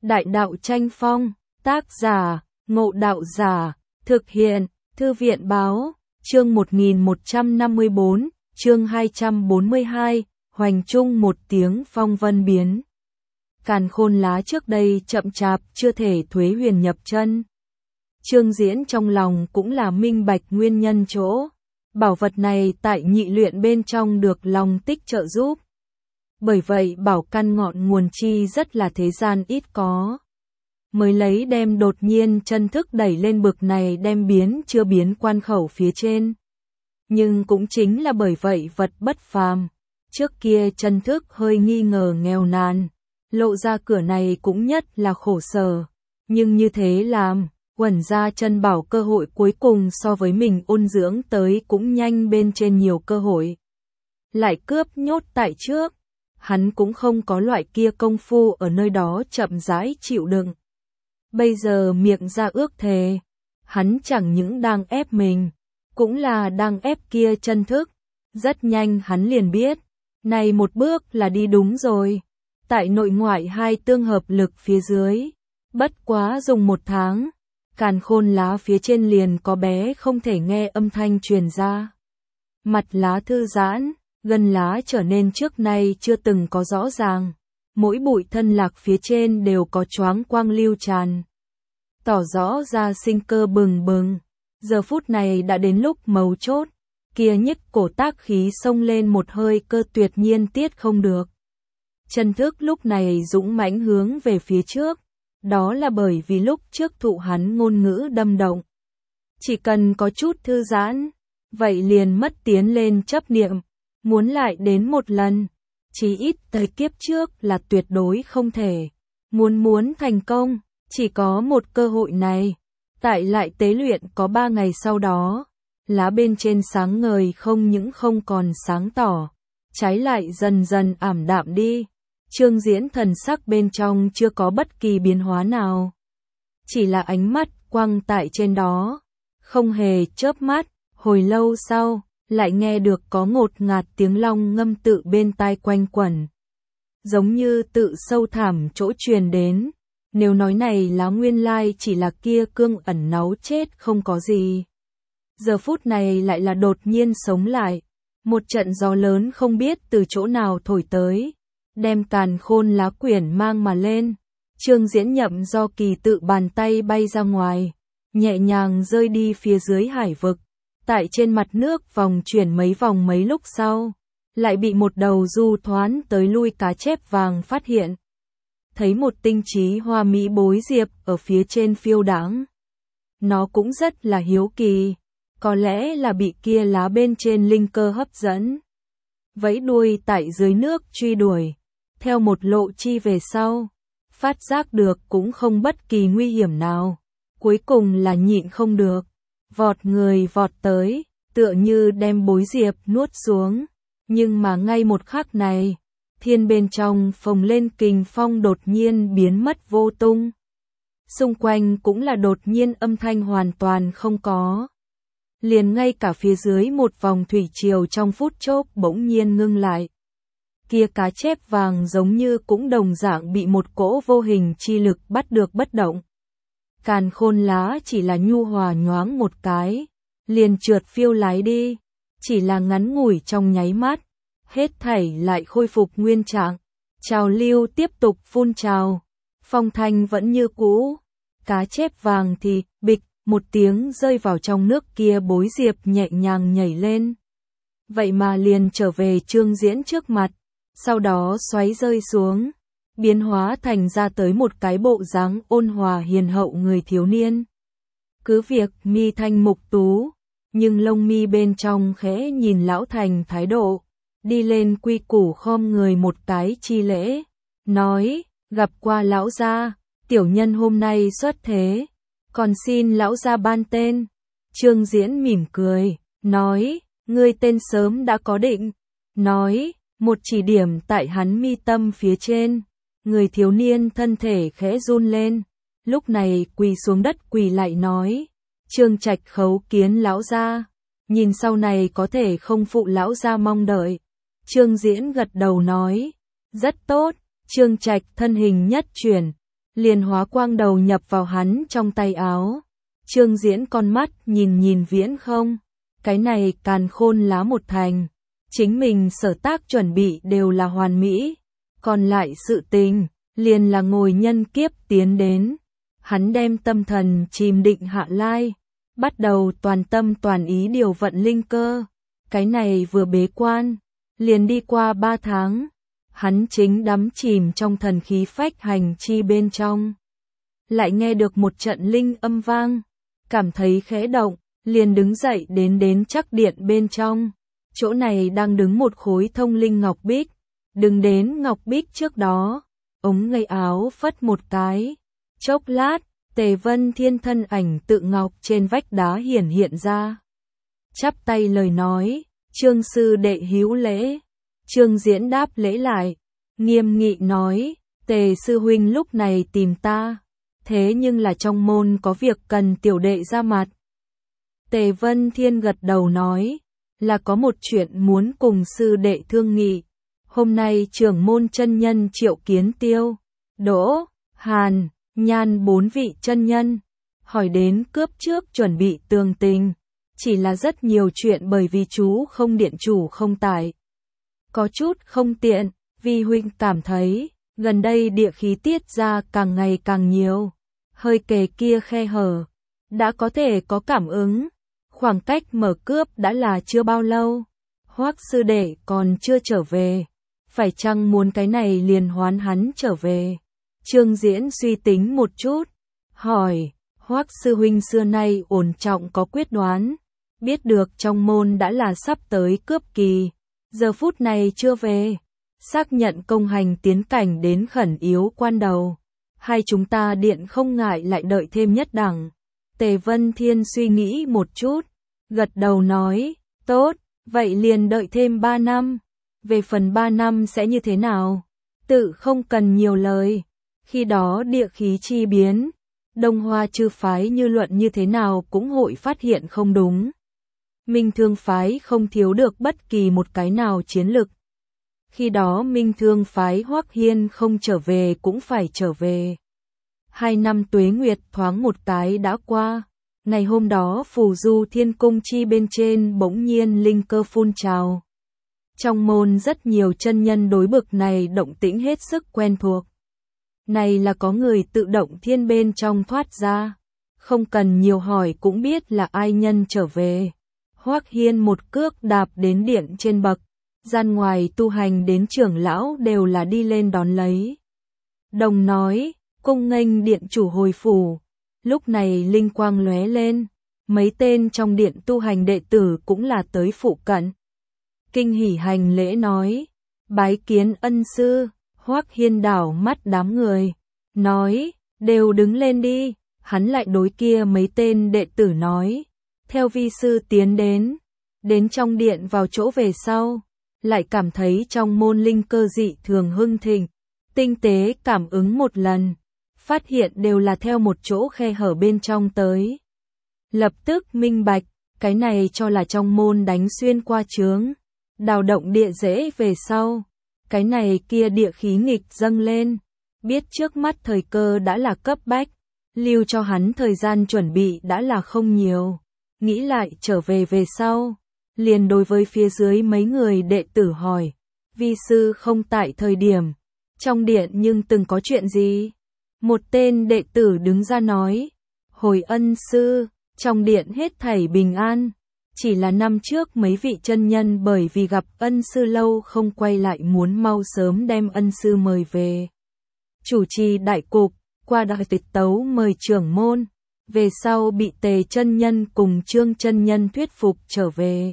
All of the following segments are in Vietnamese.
Đại đạo tranh phong, tác giả, Ngộ Đạo Giả, thực hiện, Thư viện báo, chương 1154, chương 242, hoành trung một tiếng phong vân biến. Càn Khôn Lá trước đây chậm chạp chưa thể thuế huyền nhập chân. Trương Diễn trong lòng cũng là minh bạch nguyên nhân chỗ. Bảo vật này tại nhị luyện bên trong được lòng tích trợ giúp. Bởi vậy bảo căn ngọn nguồn chi rất là thế gian ít có. Mới lấy đem đột nhiên chân thức đẩy lên bực này đem biến chưa biến quan khẩu phía trên. Nhưng cũng chính là bởi vậy vật bất phàm. Trước kia chân thức hơi nghi ngờ nghèo nàn. Lộ ra cửa này cũng nhất là khổ sở. Nhưng như thế làm, quẩn ra chân bảo cơ hội cuối cùng so với mình ôn dưỡng tới cũng nhanh bên trên nhiều cơ hội. Lại cướp nhốt tại trước. Hắn cũng không có loại kia công phu ở nơi đó chậm rãi chịu đựng. Bây giờ miệng ra ước thề, hắn chẳng những đang ép mình, cũng là đang ép kia chân thức. Rất nhanh hắn liền biết, này một bước là đi đúng rồi. Tại nội ngoại hai tương hợp lực phía dưới, bất quá dùng 1 tháng, Càn Khôn Lá phía trên liền có bé không thể nghe âm thanh truyền ra. Mặt lá thư giãn, gân lá trở nên trước nay chưa từng có rõ ràng, mỗi bụi thân lạc phía trên đều có choáng quang lưu tràn. Tỏ rõ ra sinh cơ bừng bừng, giờ phút này đã đến lúc mấu chốt, kia nhích cổ tác khí xông lên một hơi cơ tuyệt nhiên tiết không được. Chân thức lúc này dũng mãnh hướng về phía trước, đó là bởi vì lúc trước thụ hắn ngôn ngữ đâm động. Chỉ cần có chút thư giãn, vậy liền mất tiến lên chấp niệm, muốn lại đến một lần, chí ít tới kiếp trước là tuyệt đối không thể. Muốn thành công, chỉ có một cơ hội này. Tại lại tế luyện có 3 ngày sau đó, lá bên trên sáng ngời không những không còn sáng tỏ, trái lại dần dần ảm đạm đi. Trương Diễn thần sắc bên trong chưa có bất kỳ biến hóa nào. Chỉ là ánh mắt quăng tại trên đó, không hề chớp mắt, hồi lâu sau, lại nghe được có ngột ngạt tiếng long ngâm tự bên tai quanh quẩn. Giống như tự sâu thẳm chỗ truyền đến, nếu nói này lá nguyên lai chỉ là kia cương ẩn náu chết không có gì. Giờ phút này lại là đột nhiên sống lại, một trận gió lớn không biết từ chỗ nào thổi tới, đem Càn Khôn Lá quyển mang mà lên. Trương Diễn nhậm do kỳ tự bàn tay bay ra ngoài, nhẹ nhàng rơi đi phía dưới hải vực. Tại trên mặt nước vòng chuyển mấy vòng mấy lúc sau, lại bị một đầu du thoán tới lui cá chép vàng phát hiện. Thấy một tinh trí hoa mỹ bối diệp ở phía trên phiêu đãng. Nó cũng rất là hiếu kỳ, có lẽ là bị kia lá bên trên linh cơ hấp dẫn. Vẫy đuôi tại dưới nước truy đuổi, theo một lộ chi về sau, phát giác được cũng không bất kỳ nguy hiểm nào. Cuối cùng là nhịn không được, vọt người vọt tới, tựa như đem bối diệp nuốt xuống. Nhưng mà ngay một khắc này, thiên bên trong phồng lên kình phong đột nhiên biến mất vô tung. Xung quanh cũng là đột nhiên âm thanh hoàn toàn không có. Liền ngay cả phía dưới một vòng thủy triều trong phút chốc bỗng nhiên ngưng lại. Kia cá chép vàng giống như cũng đồng dạng bị một cỗ vô hình chi lực bắt được bất động. Càn Khôn Lá chỉ là nhu hòa nhoáng một cái, liền trượt phiêu lái đi, chỉ là ngắn ngủi trong nháy mắt, hết thảy lại khôi phục nguyên trạng. Trào lưu tiếp tục phun trào, phong thanh vẫn như cũ, cá chép vàng thì bịch một tiếng rơi vào trong nước kia bối diệp nhẹ nhàng nhảy lên. Vậy mà liền trở về Trương Diễn trước mặt, sau đó xoáy rơi xuống, biến hóa thành ra tới một cái bộ dáng ôn hòa hiền hậu người thiếu niên. Cứ việc mi thanh mục tú, nhưng lông mi bên trong khẽ nhìn lão thành thái độ, đi lên quy củ khom người một cái chi lễ, nói, gặp qua lão gia, tiểu nhân hôm nay xuất thế, còn xin lão gia ban tên. Trương Diễn mỉm cười, nói, ngươi tên sớm đã có định, nói, một chỉ điểm tại hắn mi tâm phía trên. Người thiếu niên thân thể khẽ run lên, lúc này quỳ xuống đất quỳ lại nói, Trương Trạch khấu kiến lão gia, nhìn sau này có thể không phụ lão gia mong đợi. Trương Diễn gật đầu nói, rất tốt. Trương Trạch thân hình nhất chuyển, liền hóa quang đầu nhập vào hắn trong tay áo. Trương Diễn con mắt nhìn Viễn Không, cái này càn khôn lá một thành, chính mình sở tác chuẩn bị đều là hoàn mỹ, còn lại sự tình, liền là ngồi nhân kiếp tiến đến. Hắn đem tâm thần chìm định hạ lai, bắt đầu toàn tâm toàn ý điều vận linh cơ. Cái này vừa bế quan, liền đi qua 3 tháng, hắn chính đắm chìm trong thần khí phách hành chi bên trong. Lại nghe được một trận linh âm vang, cảm thấy khẽ động, liền đứng dậy đến chắc điện bên trong. Chỗ này đang đứng một khối thông linh ngọc bích, đứng đến ngọc bích trước đó, ống tay áo phất một cái. Chốc lát, Tề Vân Thiên thân ảnh tự ngọc trên vách đá hiện ra. Chắp tay lời nói, Trương sư đệ hữu lễ. Trương Diễn đáp lễ lại, nghiêm nghị nói, Tề sư huynh lúc này tìm ta, thế nhưng là trong môn có việc cần tiểu đệ ra mặt. Tề Vân Thiên gật đầu nói, là có một chuyện muốn cùng sư đệ thương nghị. Hôm nay trưởng môn chân nhân triệu kiến Tiêu, Đỗ, Hàn, Nhan 4 vị chân nhân, hỏi đến cướp trước chuẩn bị tường tình, chỉ là rất nhiều chuyện bởi vì chú không điện chủ không tại. Có chút không tiện, vì huynh cảm thấy, gần đây địa khí tiết ra càng ngày càng nhiều, hơi kề kia khe hở, đã có thể có cảm ứng, khoảng cách mở cướp đã là chưa bao lâu, Hoắc sư đệ còn chưa trở về, phải chăng muốn cái này liền hoán hắn trở về? Trương Diễn suy tính một chút, hỏi, Hoắc sư huynh xưa nay ổn trọng có quyết đoán, biết được trong môn đã là sắp tới cướp kỳ, giờ phút này chưa về, xác nhận công hành tiến cảnh đến khẩn yếu quan đầu, hay chúng ta điện không ngại lại đợi thêm nhất đẳng. Tề Vân Thiên suy nghĩ một chút, gật đầu nói, tốt, vậy liền đợi thêm 3 năm, về phần 3 năm sẽ như thế nào, tự không cần nhiều lời, khi đó địa khí chi biến, Đông Hoa chư phái như luận như thế nào cũng hội phát hiện không đúng. Minh Thương phái không thiếu được bất kỳ một cái nào chiến lực. Khi đó Minh Thương phái Hoắc Hiên không trở về cũng phải trở về. 2 năm tuế nguyệt thoáng một cái đã qua. Ngày hôm đó phù du thiên cung chi bên trên bỗng nhiên linh cơ phun trào. Trong môn rất nhiều chân nhân đối bực này động tĩnh hết sức quen thuộc. Này là có người tự động thiên bên trong thoát ra. Không cần nhiều hỏi cũng biết là ai nhân trở về. Hoắc Hiên một cước đạp đến điện trên bậc, gian ngoài tu hành đến trưởng lão đều là đi lên đón lấy. Đồng nói, cung nghênh điện chủ hồi phủ. Lúc này linh quang lóe lên, mấy tên trong điện tu hành đệ tử cũng là tới phụ cận. Kinh hỉ hành lễ nói, bái kiến ân sư. Hoắc Hiên đảo mắt đám người, nói, đều đứng lên đi. Hắn lại đối kia mấy tên đệ tử nói, theo vi sư tiến đến trong điện vào chỗ về sau, lại cảm thấy trong môn linh cơ dị thường hưng thịnh, tinh tế cảm ứng một lần, phát hiện đều là theo một chỗ khe hở bên trong tới. Lập tức minh bạch, cái này cho là trong môn đánh xuyên qua chướng, đào động địa dễ về sau, cái này kia địa khí nghịch dâng lên, biết trước mắt thời cơ đã là cấp bách, lưu cho hắn thời gian chuẩn bị đã là không nhiều. Nghĩ lại trở về sau, liền đối với phía dưới mấy người đệ tử hỏi, vi sư không tại thời điểm, trong điện nhưng từng có chuyện gì? Một tên đệ tử đứng ra nói, hồi ân sư, trong điện hết thảy bình an, chỉ là năm trước mấy vị chân nhân bởi vì gặp ân sư lâu không quay lại muốn mau sớm đem ân sư mời về. Chủ trì đại cục, qua đại tịch tấu mời trưởng môn. Về sau bị Tề chân nhân cùng Trương chân nhân thuyết phục trở về.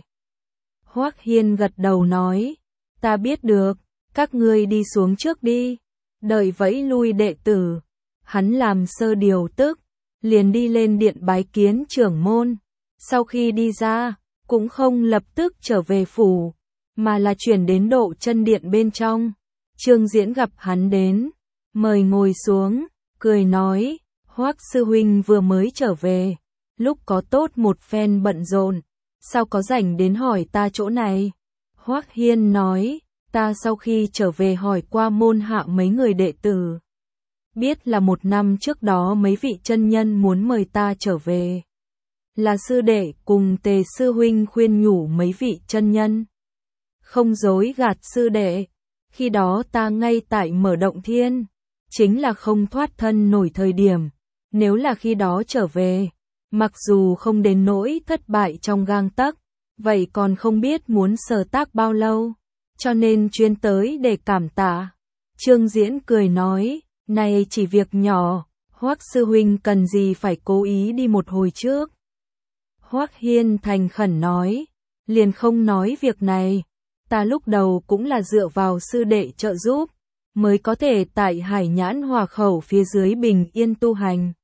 Hoắc Hiên gật đầu nói, ta biết được, các ngươi đi xuống trước đi, đợi vẫy lui đệ tử. Hắn làm sơ điều tức, liền đi lên điện bái kiến trưởng môn. Sau khi đi ra, cũng không lập tức trở về phủ, mà là chuyển đến độ chân điện bên trong. Trương Diễn gặp hắn đến, mời ngồi xuống, cười nói, Hoắc sư huynh vừa mới trở về, lúc có tốt một phen bận rộn, sao có rảnh đến hỏi ta chỗ này? Hoắc Hiên nói, ta sau khi trở về hỏi qua môn hạ mấy người đệ tử, biết là 1 năm trước đó mấy vị chân nhân muốn mời ta trở về. Là sư đệ cùng Tề sư huynh khuyên nhủ mấy vị chân nhân. Không dối gạt sư đệ, khi đó ta ngay tại Mở Động Thiên, chính là không thoát thân nổi thời điểm, nếu là khi đó trở về, mặc dù không đến nỗi thất bại trong gang tấc, vậy còn không biết muốn sở tác bao lâu, cho nên chuyên tới để cảm tạ. Trương Diễn cười nói, này chỉ việc nhỏ, Hoắc sư huynh cần gì phải cố ý đi một hồi trước. Hoắc Hiên thành khẩn nói, liền không nói việc này, ta lúc đầu cũng là dựa vào sư đệ trợ giúp, mới có thể tại Hải Nhãn Hòa Khẩu phía dưới bình yên tu hành.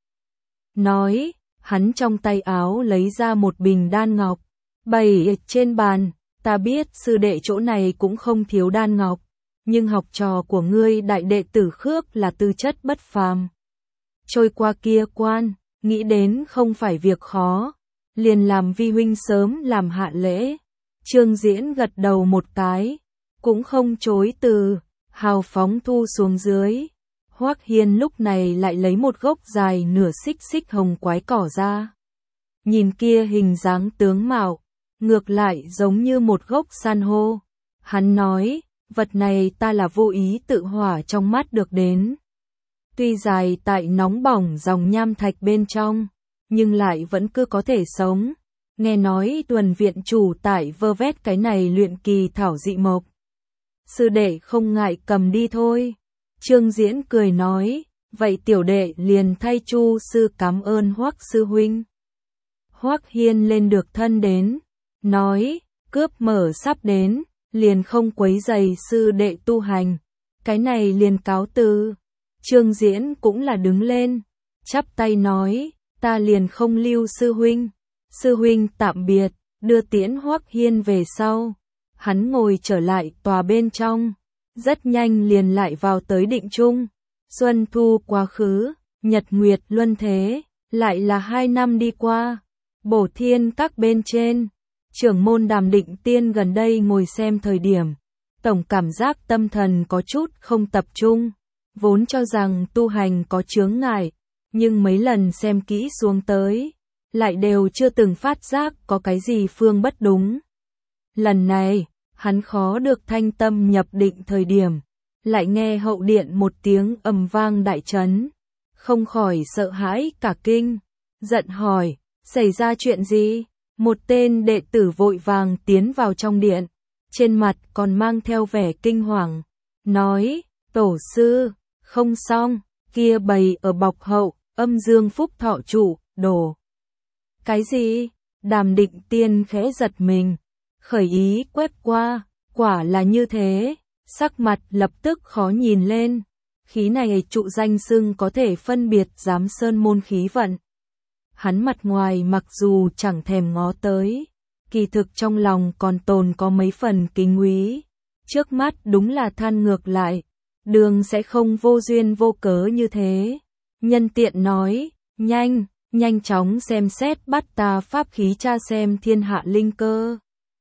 Nói, hắn trong tay áo lấy ra một bình đan ngọc, bày trên bàn, ta biết sư đệ chỗ này cũng không thiếu đan ngọc, nhưng học trò của ngươi đại đệ tử Khước là tư chất bất phàm. Trôi qua kia quan, nghĩ đến không phải việc khó, liền làm vi huynh sớm làm hạ lễ. Trương Diễn gật đầu một cái, cũng không chối từ, hào phóng thu xuống dưới. Hoắc Hiên lúc này lại lấy một gốc dài nửa xích hồng quái cỏ ra. Nhìn kia hình dáng tướng mạo, ngược lại giống như một gốc san hô. Hắn nói, vật này ta là vô ý tự hỏa trong mắt được đến. Tuy dài tại nóng bỏng dòng nham thạch bên trong, nhưng lại vẫn cứ có thể sống. Nghe nói Tuần viện chủ tại vơ vét cái này luyện kỳ thảo dị mộc. Sư đệ không ngại cầm đi thôi. Trương Diễn cười nói, vậy tiểu đệ liền thay Chu sư cảm ơn Hoắc sư huynh. Hoắc Hiên lên được thân đến, nói, cướp mở sắp đến, liền không quấy rầy sư đệ tu hành. Cái này liền cáo từ. Trương Diễn cũng là đứng lên, chắp tay nói, ta liền không lưu sư huynh. Sư huynh tạm biệt, đưa tiễn Hoắc Hiên về sau. Hắn ngồi trở lại tòa bên trong, rất nhanh liền lại vào tới định trung. Xuân thu quá khứ, nhật nguyệt luân thế, lại là 2 năm đi qua. Bổ Thiên các bên trên, trưởng môn Đàm Định Tiên gần đây ngồi xem thời điểm, tổng cảm giác tâm thần có chút không tập trung, vốn cho rằng tu hành có chướng ngại, nhưng mấy lần xem kỹ xuống tới, lại đều chưa từng phát giác có cái gì phương bất đúng. Lần này, hắn khó được thanh tâm nhập định thời điểm, lại nghe hậu điện một tiếng ầm vang đại chấn, không khỏi sợ hãi cả kinh, giận hỏi, xảy ra chuyện gì? Một tên đệ tử vội vàng tiến vào trong điện, trên mặt còn mang theo vẻ kinh hoàng, nói, tổ sư, không xong, kia bầy ở bọc hậu, âm dương phúc thọ chủ, đồ. Cái gì? Đàm Định Tiên khẽ giật mình, khởi ý quét qua, quả là như thế, sắc mặt lập tức khó nhìn lên, khí này trụ danh xưng có thể phân biệt giám sơn môn khí vận. Hắn mặt ngoài mặc dù chẳng thèm ngó tới, kỳ thực trong lòng còn tồn có mấy phần kính úy, trước mắt đúng là than ngược lại, đường sẽ không vô duyên vô cớ như thế. Nhân tiện nói, nhanh chóng xem xét bắt ta pháp khí tra xem thiên hạ linh cơ.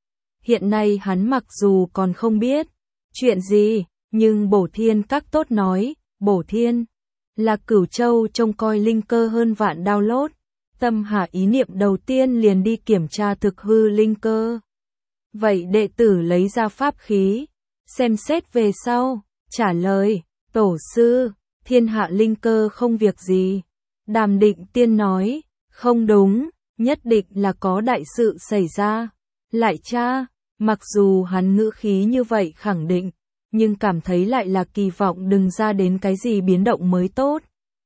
Hiện nay hắn mặc dù còn không biết chuyện gì, nhưng Bổ Thiên các tốt nói, Bổ Thiên là Cửu Châu trông coi linh cơ hơn vạn download. Tâm hạ ý niệm đầu tiên liền đi kiểm tra thực hư linh cơ. Vậy đệ tử lấy ra pháp khí, xem xét về sau, trả lời, tổ sư, thiên hạ linh cơ không việc gì. Đàm Định Tiên nói, không đúng, nhất định là có đại sự xảy ra. Lại cha, mặc dù hắn ngữ khí như vậy khẳng định, nhưng cảm thấy lại là kỳ vọng đừng ra đến cái gì biến động mới tốt.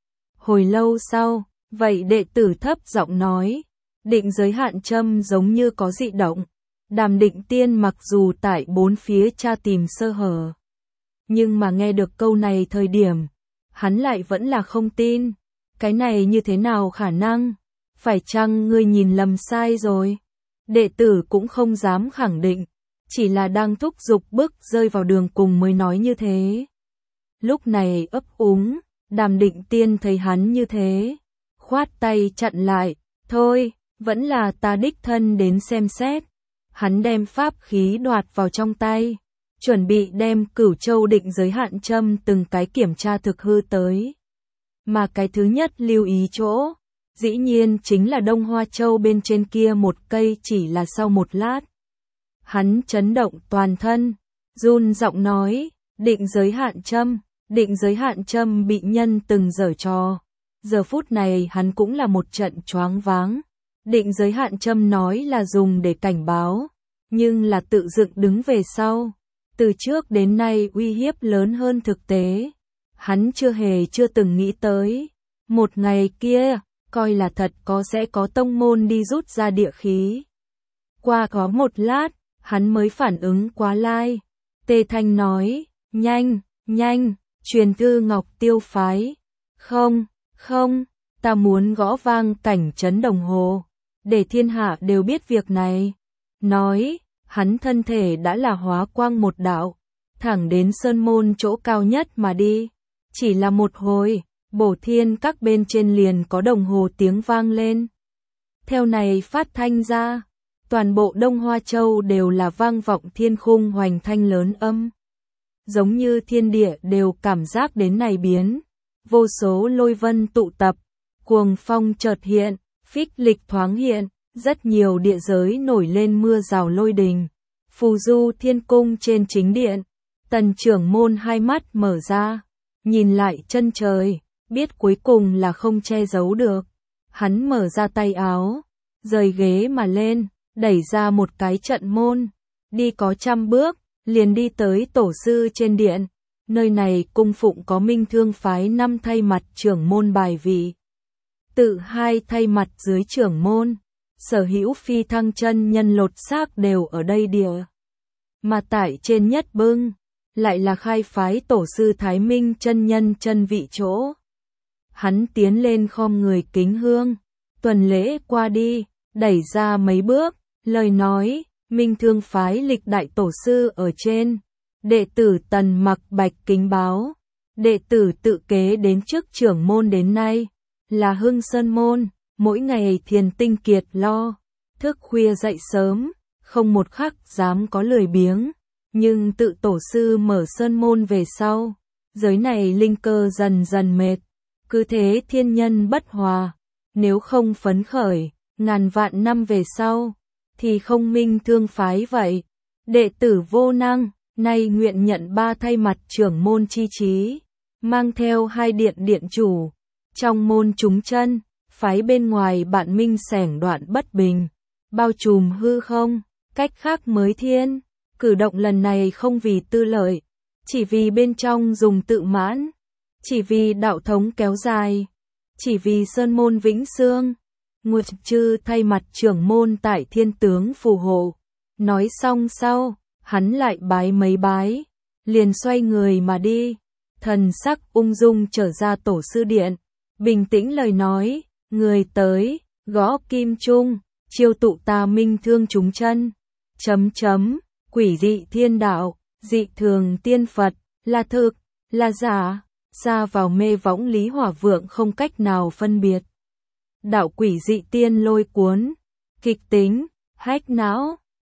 Hồi lâu sau, vậy đệ tử thấp giọng nói, định giới hạn châm giống như có dị động. Đàm Định Tiên mặc dù tại bốn phía tra tìm sơ hở, nhưng mà nghe được câu này thời điểm, hắn lại vẫn là không tin. Cái này như thế nào khả năng? Phải chăng ngươi nhìn lầm sai rồi? Đệ tử cũng không dám khẳng định, chỉ là đang thúc giục bước rơi vào đường cùng mới nói như thế. Lúc này ấp úng, Đàm Định Tiên thấy hắn như thế, khoát tay chặn lại, thôi, vẫn là ta đích thân đến xem xét. Hắn đem pháp khí đoạt vào trong tay, chuẩn bị đem Cửu Châu định giới hạn châm từng cái kiểm tra thực hư tới. Mà cái thứ nhất lưu ý chỗ, dĩ nhiên chính là Đông Hoa Châu bên trên kia một cây. Chỉ là sau một lát, hắn chấn động toàn thân, run giọng nói, định giới hạn châm bị nhân từng giở trò. Giờ phút này hắn cũng là một trận choáng váng. Định giới hạn châm nói là dùng để cảnh báo, nhưng là tự dựng đứng về sau. Từ trước đến nay uy hiếp lớn hơn thực tế. Hắn chưa từng nghĩ tới. Một ngày kia, coi là thật sẽ có tông môn đi rút ra địa khí. Qua có một lát, hắn mới phản ứng quá lai. Tề Thanh nói, nhanh, truyền thư Ngọc Tiêu phái. Không, ta muốn gõ vang cảnh trấn đồng hồ, để thiên hạ đều biết việc này. Nói, hắn thân thể đã là hóa quang một đạo, thẳng đến sơn môn chỗ cao nhất mà đi. Chỉ là một hồi, Bổ Thiên các bên trên liền có đồng hồ tiếng vang lên. Theo này phát thanh ra, toàn bộ Đông Hoa Châu đều là vang vọng thiên khung hoành thanh lớn âm. Giống như thiên địa đều cảm giác đến này biến. Vô số lôi vân tụ tập, cuồng phong chợt hiện, phích lịch thoáng hiện, rất nhiều địa giới nổi lên mưa rào lôi đình. Phù du thiên cung trên chính điện, Tần trưởng môn hai mắt mở ra, nhìn lại chân trời, biết cuối cùng là không che giấu được. Hắn mở ra tay áo, rời ghế mà lên, đẩy ra một cái trận môn, đi có 100 bước, liền đi tới tổ sư trên điện. Nơi này cung phụng có Minh Thương phái 5 thay mặt trưởng môn bài vị, tự 2 thay mặt dưới trưởng môn, sở hữu phi thăng chân nhân lột xác đều ở đây địa. Mà tại trên nhất bưng, lại là khai phái tổ sư Thái Minh chân nhân chân vị chỗ. Hắn tiến lên khom người kính hương, tuần lễ qua đi, đẩy ra mấy bước, lời nói, Minh Thương phái lịch đại tổ sư ở trên. Đệ tử Tần Mặc Bạch kính báo, đệ tử tự kế đến trước trưởng môn đến nay, là Hưng Sơn môn, mỗi ngày thiền tinh kiệt lo, thức khuya dậy sớm, không một khắc dám có lười biếng, nhưng tự tổ sư mở sơn môn về sau, giới này linh cơ dần dần mệt, cứ thế thiên nhân bất hòa, nếu không phấn khởi, ngàn vạn năm về sau, thì không Minh Thương phái vậy. Đệ tử vô năng, nay nguyện nhận 3 thay mặt trưởng môn chi trí, mang theo 2 điện chủ, trong môn chúng chân, phái bên ngoài bạn minh sẻng đoạn bất bình, bao trùm hư không, cách khác mới thiên. Cử động lần này không vì tư lợi, chỉ vì bên trong dùng tự mãn, chỉ vì đạo thống kéo dài, chỉ vì sơn môn vĩnh xương. Nguyệt Trư thay mặt trưởng môn tại thiên tướng phù hộ. Nói xong sau, hắn lại bái mấy bái, liền xoay người mà đi, thần sắc ung dung trở ra tổ sư điện, bình tĩnh lời nói, người tới, gõ kim trung, chiêu tụ ta Minh Thương chúng chân. Quỷ dị thiên đạo, dị thường tiên Phật, là thực, là giả, xa vào mê võng Lý Hỏa Vượng không cách nào phân biệt. Đạo quỷ dị tiên lôi cuốn, kịch tính, hách não,